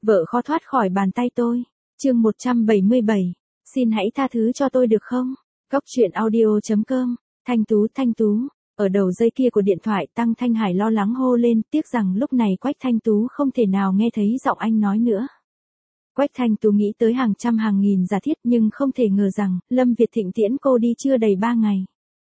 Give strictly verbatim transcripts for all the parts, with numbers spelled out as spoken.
Vợ khó thoát khỏi bàn tay tôi. Chương một trăm bảy mươi bảy. Xin hãy tha thứ cho tôi được không? Góc truyện audio chấm com. Thanh Tú, Thanh Tú. Ở đầu dây kia của điện thoại, Tăng Thanh Hải lo lắng hô lên, tiếc rằng lúc này Quách Thanh Tú không thể nào nghe thấy giọng anh nói nữa. Quách Thanh Tú nghĩ tới hàng trăm hàng nghìn giả thiết nhưng không thể ngờ rằng, Lâm Việt Thịnh tiễn cô đi chưa đầy ba ngày.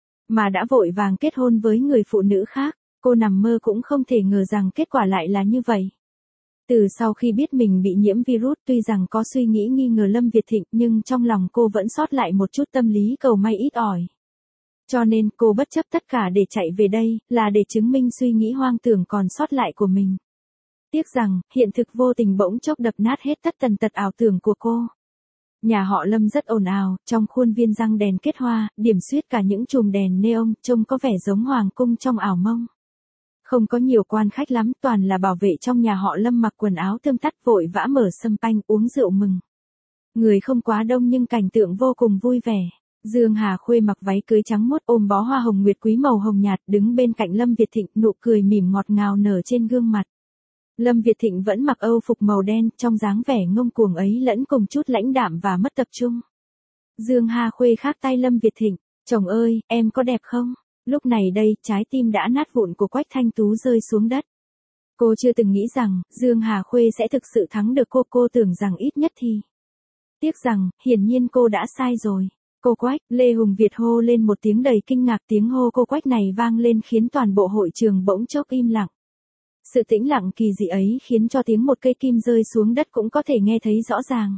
Mà đã vội vàng kết hôn với người phụ nữ khác, cô nằm mơ cũng không thể ngờ rằng kết quả lại là như vậy. Từ sau khi biết mình bị nhiễm virus, tuy rằng có suy nghĩ nghi ngờ Lâm Việt Thịnh nhưng trong lòng cô vẫn sót lại một chút tâm lý cầu may ít ỏi. Cho nên cô bất chấp tất cả để chạy về đây, là để chứng minh suy nghĩ hoang tưởng còn sót lại của mình. Tiếc rằng, hiện thực vô tình bỗng chốc đập nát hết tất tần tật ảo tưởng của cô. Nhà họ Lâm rất ồn ào, trong khuôn viên răng đèn kết hoa, điểm xuyết cả những chùm đèn neon, trông có vẻ giống hoàng cung trong ảo mông. Không có nhiều quan khách lắm, toàn là bảo vệ trong nhà họ Lâm mặc quần áo tươm tất vội vã mở sâm panh uống rượu mừng. Người không quá đông nhưng cảnh tượng vô cùng vui vẻ. Dương Hà Khuê mặc váy cưới trắng muốt ôm bó hoa hồng nguyệt quý màu hồng nhạt đứng bên cạnh Lâm Việt Thịnh, nụ cười mỉm ngọt ngào nở trên gương mặt. Lâm Việt Thịnh vẫn mặc âu phục màu đen, trong dáng vẻ ngông cuồng ấy lẫn cùng chút lãnh đạm và mất tập trung. Dương Hà Khuê khác tay Lâm Việt Thịnh, chồng ơi, em có đẹp không? Lúc này đây, trái tim đã nát vụn của Quách Thanh Tú rơi xuống đất. Cô chưa từng nghĩ rằng, Dương Hà Khuê sẽ thực sự thắng được cô, cô tưởng rằng ít nhất thì. Tiếc rằng, hiển nhiên cô đã sai rồi. Cô Quách, Lê Hùng Việt hô lên một tiếng đầy kinh ngạc, tiếng hô cô Quách này vang lên khiến toàn bộ hội trường bỗng chốc im lặng. Sự tĩnh lặng kỳ dị ấy khiến cho tiếng một cây kim rơi xuống đất cũng có thể nghe thấy rõ ràng.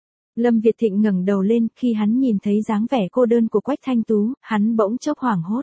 Lâm Việt Thịnh ngẩng đầu lên, khi hắn nhìn thấy dáng vẻ cô đơn của Quách Thanh Tú, hắn bỗng chốc hoảng hốt.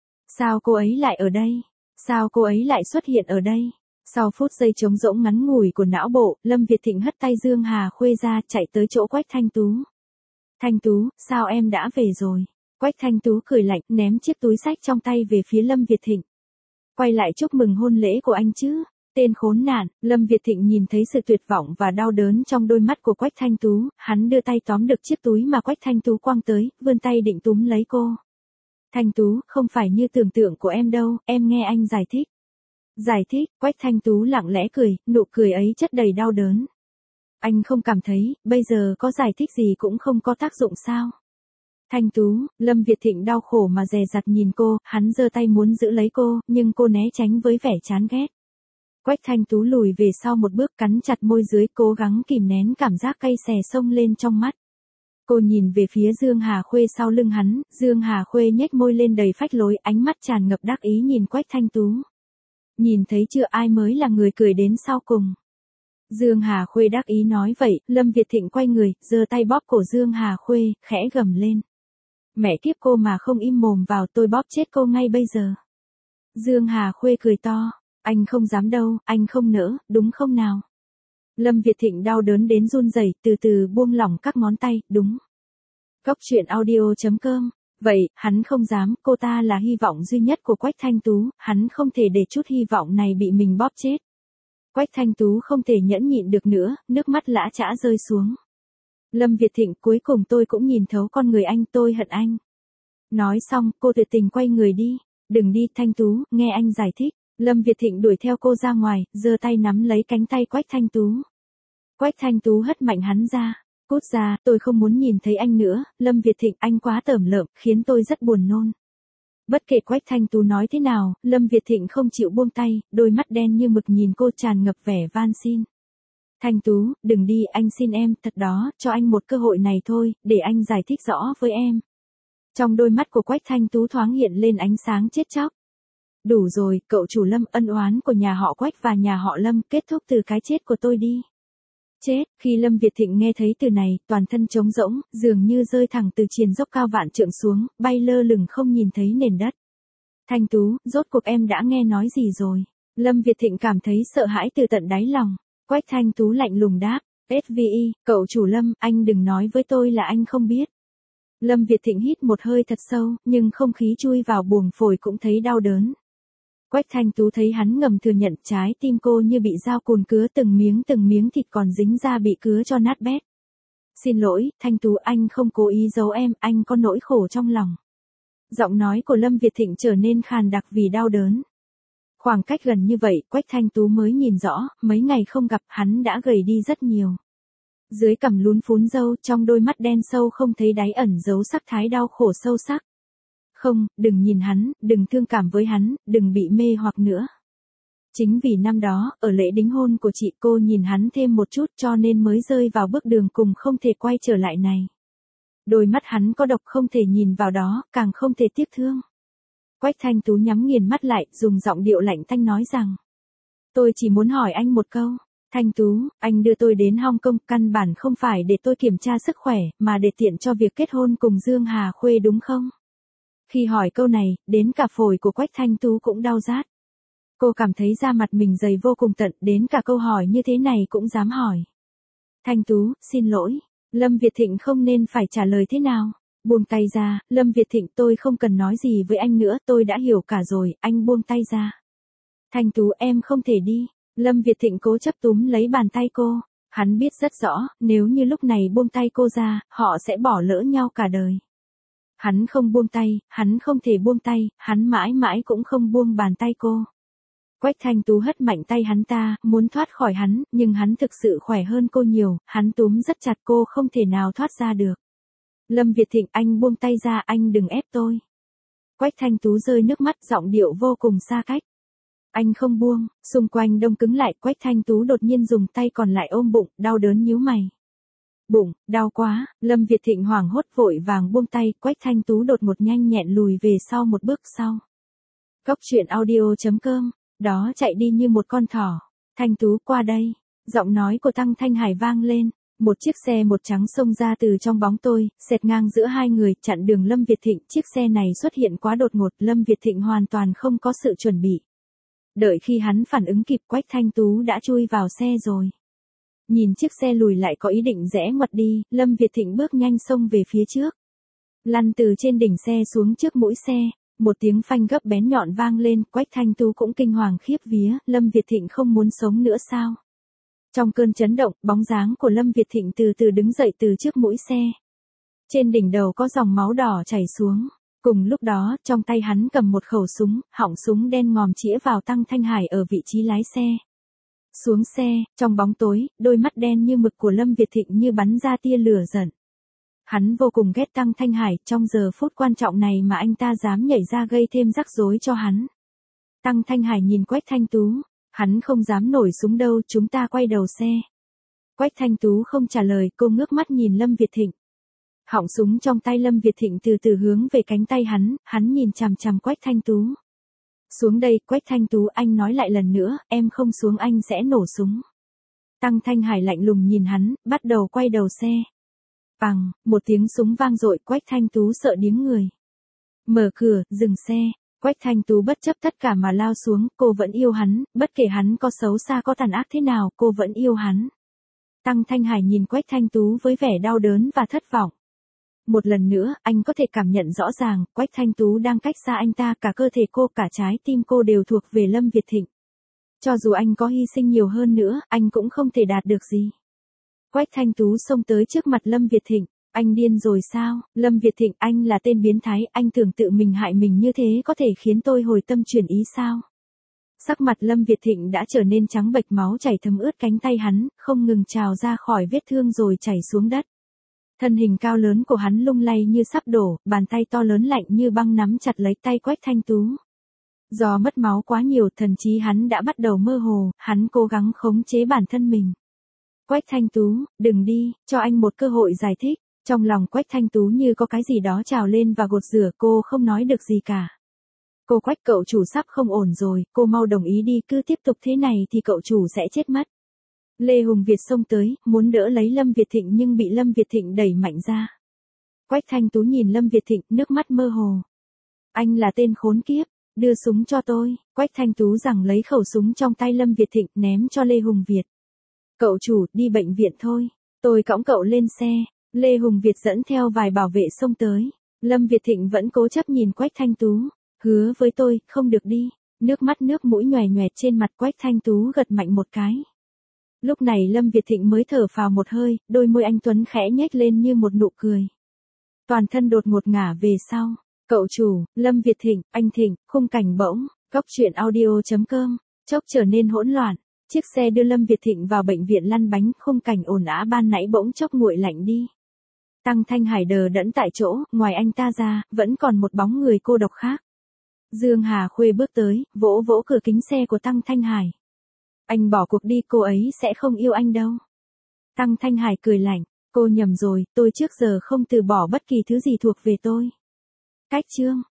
Sao cô ấy lại ở đây? Sao cô ấy lại xuất hiện ở đây? Sau phút giây trống rỗng ngắn ngủi của não bộ, Lâm Việt Thịnh hất tay Dương Hà Khuê ra, chạy tới chỗ Quách Thanh Tú. Thanh Tú, sao em đã về rồi? Quách Thanh Tú cười lạnh, ném chiếc túi xách trong tay về phía Lâm Việt Thịnh. Quay lại chúc mừng hôn lễ của anh chứ? Tên khốn nạn. Lâm Việt Thịnh nhìn thấy sự tuyệt vọng và đau đớn trong đôi mắt của Quách Thanh Tú, hắn đưa tay tóm được chiếc túi mà Quách Thanh Tú quăng tới, vươn tay định túm lấy cô. Thanh Tú, không phải như tưởng tượng của em đâu, em nghe anh giải thích. Giải thích, Quách Thanh Tú lặng lẽ cười, nụ cười ấy chất đầy đau đớn. Anh không cảm thấy, bây giờ có giải thích gì cũng không có tác dụng sao? Thanh Tú, Lâm Việt Thịnh đau khổ mà dè dặt nhìn cô, hắn giơ tay muốn giữ lấy cô, nhưng cô né tránh với vẻ chán ghét. Quách Thanh Tú lùi về sau một bước, cắn chặt môi dưới, cố gắng kìm nén cảm giác cay xè xông lên trong mắt. Cô nhìn về phía Dương Hà Khuê sau lưng hắn, Dương Hà Khuê nhếch môi lên đầy phách lối, ánh mắt tràn ngập đắc ý nhìn Quách Thanh Tú. Nhìn thấy chưa, ai mới là người cười đến sau cùng. Dương Hà Khuê đắc ý nói vậy, Lâm Việt Thịnh quay người, giơ tay bóp cổ Dương Hà Khuê, khẽ gầm lên. Mẹ kiếp cô mà không im mồm vào, tôi bóp chết cô ngay bây giờ. Dương Hà Khuê cười to, anh không dám đâu, anh không nỡ, đúng không nào? Lâm Việt Thịnh đau đớn đến run rẩy, từ từ buông lỏng các ngón tay, đúng. Góc truyện audio chấm com. Vậy, hắn không dám, cô ta là hy vọng duy nhất của Quách Thanh Tú, hắn không thể để chút hy vọng này bị mình bóp chết. Quách Thanh Tú không thể nhẫn nhịn được nữa, nước mắt lã chã rơi xuống. Lâm Việt Thịnh, cuối cùng tôi cũng nhìn thấu con người anh, tôi hận anh. Nói xong, cô tuyệt tình quay người đi. Đừng đi, Thanh Tú, nghe anh giải thích. Lâm Việt Thịnh đuổi theo cô ra ngoài, giơ tay nắm lấy cánh tay Quách Thanh Tú. Quách Thanh Tú hất mạnh hắn ra. Cút ra, tôi không muốn nhìn thấy anh nữa. Lâm Việt Thịnh, anh quá tởm lợm, khiến tôi rất buồn nôn. Bất kể Quách Thanh Tú nói thế nào, Lâm Việt Thịnh không chịu buông tay, đôi mắt đen như mực nhìn cô tràn ngập vẻ van xin. Thanh Tú, đừng đi, anh xin em, thật đó, cho anh một cơ hội này thôi, để anh giải thích rõ với em. Trong đôi mắt của Quách Thanh Tú thoáng hiện lên ánh sáng chết chóc. Đủ rồi, cậu chủ Lâm, ân oán của nhà họ Quách và nhà họ Lâm, kết thúc từ cái chết của tôi đi. Chết, khi Lâm Việt Thịnh nghe thấy từ này, toàn thân trống rỗng, dường như rơi thẳng từ triền dốc cao vạn trượng xuống, bay lơ lửng không nhìn thấy nền đất. Thanh Tú, rốt cuộc em đã nghe nói gì rồi? Lâm Việt Thịnh cảm thấy sợ hãi từ tận đáy lòng. Quách Thanh Tú lạnh lùng đáp, ét vê i, cậu chủ Lâm, anh đừng nói với tôi là anh không biết. Lâm Việt Thịnh hít một hơi thật sâu, nhưng không khí chui vào buồng phổi cũng thấy đau đớn. Quách Thanh Tú thấy hắn ngầm thừa nhận, trái tim cô như bị dao cùn cứa, từng miếng từng miếng thịt còn dính ra bị cứa cho nát bét. Xin lỗi, Thanh Tú, anh không cố ý giấu em, anh có nỗi khổ trong lòng. Giọng nói của Lâm Việt Thịnh trở nên khàn đặc vì đau đớn. Khoảng cách gần như vậy, Quách Thanh Tú mới nhìn rõ, mấy ngày không gặp hắn đã gầy đi rất nhiều. Dưới cằm lún phún râu, trong đôi mắt đen sâu không thấy đáy ẩn giấu sắc thái đau khổ sâu sắc. Không, đừng nhìn hắn, đừng thương cảm với hắn, đừng bị mê hoặc nữa. Chính vì năm đó, ở lễ đính hôn của chị cô nhìn hắn thêm một chút cho nên mới rơi vào bước đường cùng không thể quay trở lại này. Đôi mắt hắn có độc không thể nhìn vào đó, càng không thể tiếc thương. Quách Thanh Tú nhắm nghiền mắt lại, dùng giọng điệu lạnh tanh nói rằng. Tôi chỉ muốn hỏi anh một câu. Thanh Tú, anh đưa tôi đến Hong Kong căn bản không phải để tôi kiểm tra sức khỏe, mà để tiện cho việc kết hôn cùng Dương Hà Khuê đúng không? Khi hỏi câu này, đến cả phổi của Quách Thanh Tú cũng đau rát. Cô cảm thấy da mặt mình dày vô cùng tận, đến cả câu hỏi như thế này cũng dám hỏi. Thanh Tú, xin lỗi. Lâm Việt Thịnh không nên phải trả lời thế nào. Buông tay ra, Lâm Việt Thịnh tôi không cần nói gì với anh nữa, tôi đã hiểu cả rồi, anh buông tay ra. Thanh Tú em không thể đi. Lâm Việt Thịnh cố chấp túm lấy bàn tay cô. Hắn biết rất rõ, nếu như lúc này buông tay cô ra, họ sẽ bỏ lỡ nhau cả đời. Hắn không buông tay, hắn không thể buông tay, hắn mãi mãi cũng không buông bàn tay cô. Quách Thanh Tú hất mạnh tay hắn ta, muốn thoát khỏi hắn, nhưng hắn thực sự khỏe hơn cô nhiều, hắn túm rất chặt cô không thể nào thoát ra được. Lâm Việt Thịnh anh buông tay ra, anh đừng ép tôi. Quách Thanh Tú rơi nước mắt, giọng điệu vô cùng xa cách. Anh không buông, xung quanh đông cứng lại, Quách Thanh Tú đột nhiên dùng tay còn lại ôm bụng, đau đớn nhíu mày. Bụng, đau quá, Lâm Việt Thịnh hoảng hốt vội vàng buông tay, Quách Thanh Tú đột một nhanh nhẹn lùi về sau một bước sau. Cốc truyện audio chấm com, đó chạy đi như một con thỏ. Thanh Tú qua đây, giọng nói của Tăng Thanh Hải vang lên. Một chiếc xe một trắng xông ra từ trong bóng tối, xẹt ngang giữa hai người, chặn đường Lâm Việt Thịnh. Chiếc xe này xuất hiện quá đột ngột, Lâm Việt Thịnh hoàn toàn không có sự chuẩn bị. Đợi khi hắn phản ứng kịp, Quách Thanh Tú đã chui vào xe rồi. Nhìn chiếc xe lùi lại có ý định rẽ ngoặt đi, Lâm Việt Thịnh bước nhanh xông về phía trước. Lăn từ trên đỉnh xe xuống trước mũi xe, một tiếng phanh gấp bén nhọn vang lên, Quách Thanh Tú cũng kinh hoàng khiếp vía, Lâm Việt Thịnh không muốn sống nữa sao? Trong cơn chấn động, bóng dáng của Lâm Việt Thịnh từ từ đứng dậy từ trước mũi xe. Trên đỉnh đầu có dòng máu đỏ chảy xuống. Cùng lúc đó, trong tay hắn cầm một khẩu súng, họng súng đen ngòm chĩa vào Tăng Thanh Hải ở vị trí lái xe. Xuống xe, trong bóng tối, đôi mắt đen như mực của Lâm Việt Thịnh như bắn ra tia lửa giận. Hắn vô cùng ghét Tăng Thanh Hải, trong giờ phút quan trọng này mà anh ta dám nhảy ra gây thêm rắc rối cho hắn. Tăng Thanh Hải nhìn Quách Thanh Tú. Hắn không dám nổi súng đâu, chúng ta quay đầu xe. Quách Thanh Tú không trả lời, cô ngước mắt nhìn Lâm Việt Thịnh. Họng súng trong tay Lâm Việt Thịnh từ từ hướng về cánh tay hắn, hắn nhìn chằm chằm Quách Thanh Tú. Xuống đây, Quách Thanh Tú, anh nói lại lần nữa, em không xuống anh sẽ nổ súng. Tăng Thanh Hải lạnh lùng nhìn hắn, bắt đầu quay đầu xe. Bằng, một tiếng súng vang dội, Quách Thanh Tú sợ điếng người. Mở cửa, dừng xe. Quách Thanh Tú bất chấp tất cả mà lao xuống, cô vẫn yêu hắn, bất kể hắn có xấu xa có tàn ác thế nào, cô vẫn yêu hắn. Tăng Thanh Hải nhìn Quách Thanh Tú với vẻ đau đớn và thất vọng. Một lần nữa, anh có thể cảm nhận rõ ràng, Quách Thanh Tú đang cách xa anh ta, cả cơ thể cô, cả trái tim cô đều thuộc về Lâm Việt Thịnh. Cho dù anh có hy sinh nhiều hơn nữa, anh cũng không thể đạt được gì. Quách Thanh Tú xông tới trước mặt Lâm Việt Thịnh. Anh điên rồi sao? Lâm Việt Thịnh, anh là tên biến thái, anh tưởng tự mình hại mình như thế có thể khiến tôi hồi tâm chuyển ý sao? Sắc mặt Lâm Việt Thịnh đã trở nên trắng bệch, máu chảy thấm ướt cánh tay hắn, không ngừng trào ra khỏi vết thương rồi chảy xuống đất. Thân hình cao lớn của hắn lung lay như sắp đổ, bàn tay to lớn lạnh như băng nắm chặt lấy tay Quách Thanh Tú. Do mất máu quá nhiều, thần trí hắn đã bắt đầu mơ hồ, hắn cố gắng khống chế bản thân mình. Quách Thanh Tú, đừng đi, cho anh một cơ hội giải thích. Trong lòng Quách Thanh Tú như có cái gì đó trào lên và gột rửa, cô không nói được gì cả. Cô Quách, cậu chủ sắp không ổn rồi, cô mau đồng ý đi, cứ tiếp tục thế này thì cậu chủ sẽ chết mất. Lê Hùng Việt xông tới, muốn đỡ lấy Lâm Việt Thịnh nhưng bị Lâm Việt Thịnh đẩy mạnh ra. Quách Thanh Tú nhìn Lâm Việt Thịnh, nước mắt mơ hồ. Anh là tên khốn kiếp, đưa súng cho tôi. Quách Thanh Tú giằng lấy khẩu súng trong tay Lâm Việt Thịnh, ném cho Lê Hùng Việt. Cậu chủ, đi bệnh viện thôi, tôi cõng cậu lên xe. Lê Hùng Việt dẫn theo vài bảo vệ xông tới. Lâm Việt Thịnh vẫn cố chấp nhìn Quách Thanh Tú. Hứa với tôi, không được đi. Nước mắt nước mũi nhòe nhòe trên mặt, Quách Thanh Tú gật mạnh một cái. Lúc này Lâm Việt Thịnh mới thở phào một hơi, đôi môi anh tuấn khẽ nhếch lên như một nụ cười. Toàn thân đột ngột ngả về sau. Cậu chủ, Lâm Việt Thịnh, anh Thịnh, khung cảnh bỗng Cóc truyện audio.com, chốc trở nên hỗn loạn. Chiếc xe đưa Lâm Việt Thịnh vào bệnh viện lăn bánh, khung cảnh ồn ào ban nãy bỗng chốc nguội lạnh đi. Tăng Thanh Hải đờ đẫn tại chỗ, ngoài anh ta ra, vẫn còn một bóng người cô độc khác. Dương Hà Khuê bước tới, vỗ vỗ cửa kính xe của Tăng Thanh Hải. Anh bỏ cuộc đi, cô ấy sẽ không yêu anh đâu. Tăng Thanh Hải cười lạnh, cô nhầm rồi, tôi trước giờ không từ bỏ bất kỳ thứ gì thuộc về tôi. Cách chương